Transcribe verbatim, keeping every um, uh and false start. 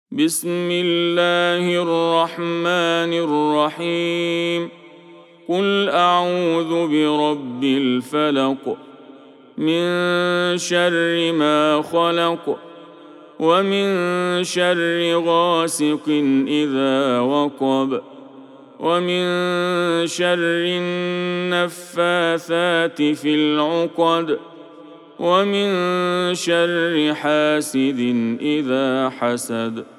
بسم الله الرحمن الرحيم قل أعوذ برب الفلق من شر ما خلق ومن شر غاسق إذا وقب ومن شر النفاثات في العقد ومن شر حاسد إذا حسد